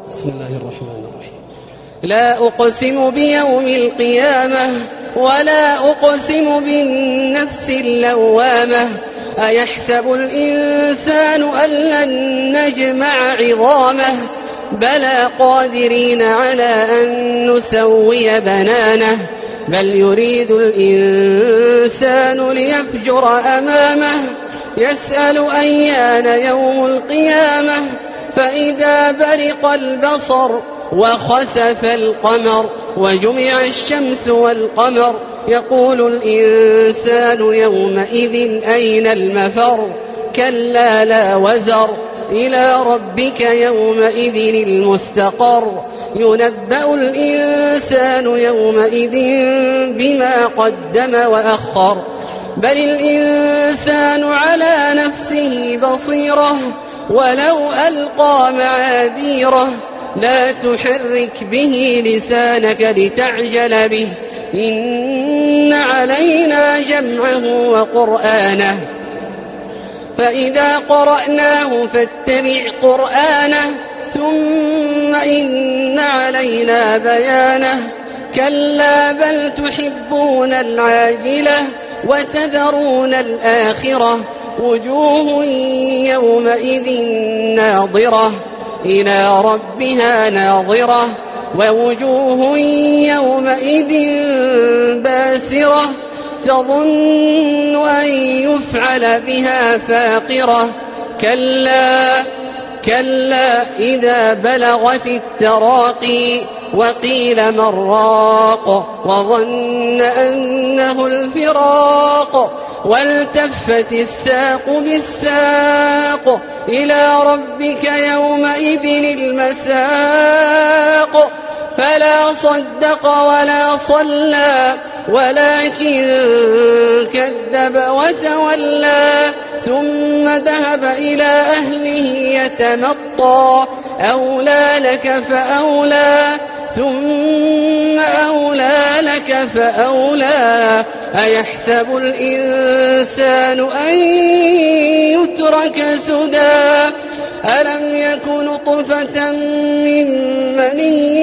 بسم الله الرحمن الرحيم. لا أقسم بيوم القيامة ولا أقسم بالنفس اللوامة أيحسب الإنسان أن لن نجمع عظامه بلى قادرين على أن نسوي بنانه بل يريد الإنسان ليفجر أمامه يسأل أيان يوم القيامة فإذا برق البصر وخسف القمر وجمع الشمس والقمر يقول الإنسان يومئذ أين المفر كلا لا وزر إلى ربك يومئذ المستقر ينبأ الإنسان يومئذ بما قدم وأخر بل الإنسان على نفسه بصيرة ولو ألقى معاذيره لا تحرك به لسانك لتعجل به إن علينا جمعه وقرآنه فإذا قرأناه فاتبع قرآنه ثم إن علينا بيانه كلا بل تحبون العاجلة وتذرون الآخرة وجوه يومئذ ناظرة إلى ربها ناظرة ووجوه يومئذ باسرة تظن أن يفعل بها فاقرة كلا إذا بلغت التراقي وقيل من راق وظن أنه الفراق والتفت الساق بالساق إلى ربك يومئذ المساق فلا صدق ولا صلى ولكن كذب وتولى ثم ذهب إلى أهله يتمطى أولى لك فأولى ثم أولى لك فأولى أيحسب الإنسان أن يترك سدى ألم يك نطفة من مني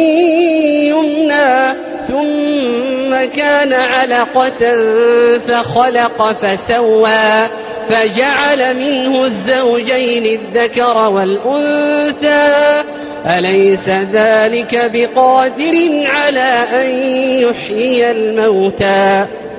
يمنى ثم كان علقة فخلق فسوى فجعل منه الزوجين الذكر والأنثى أليس ذلك بقادر على أن يحيي الموتى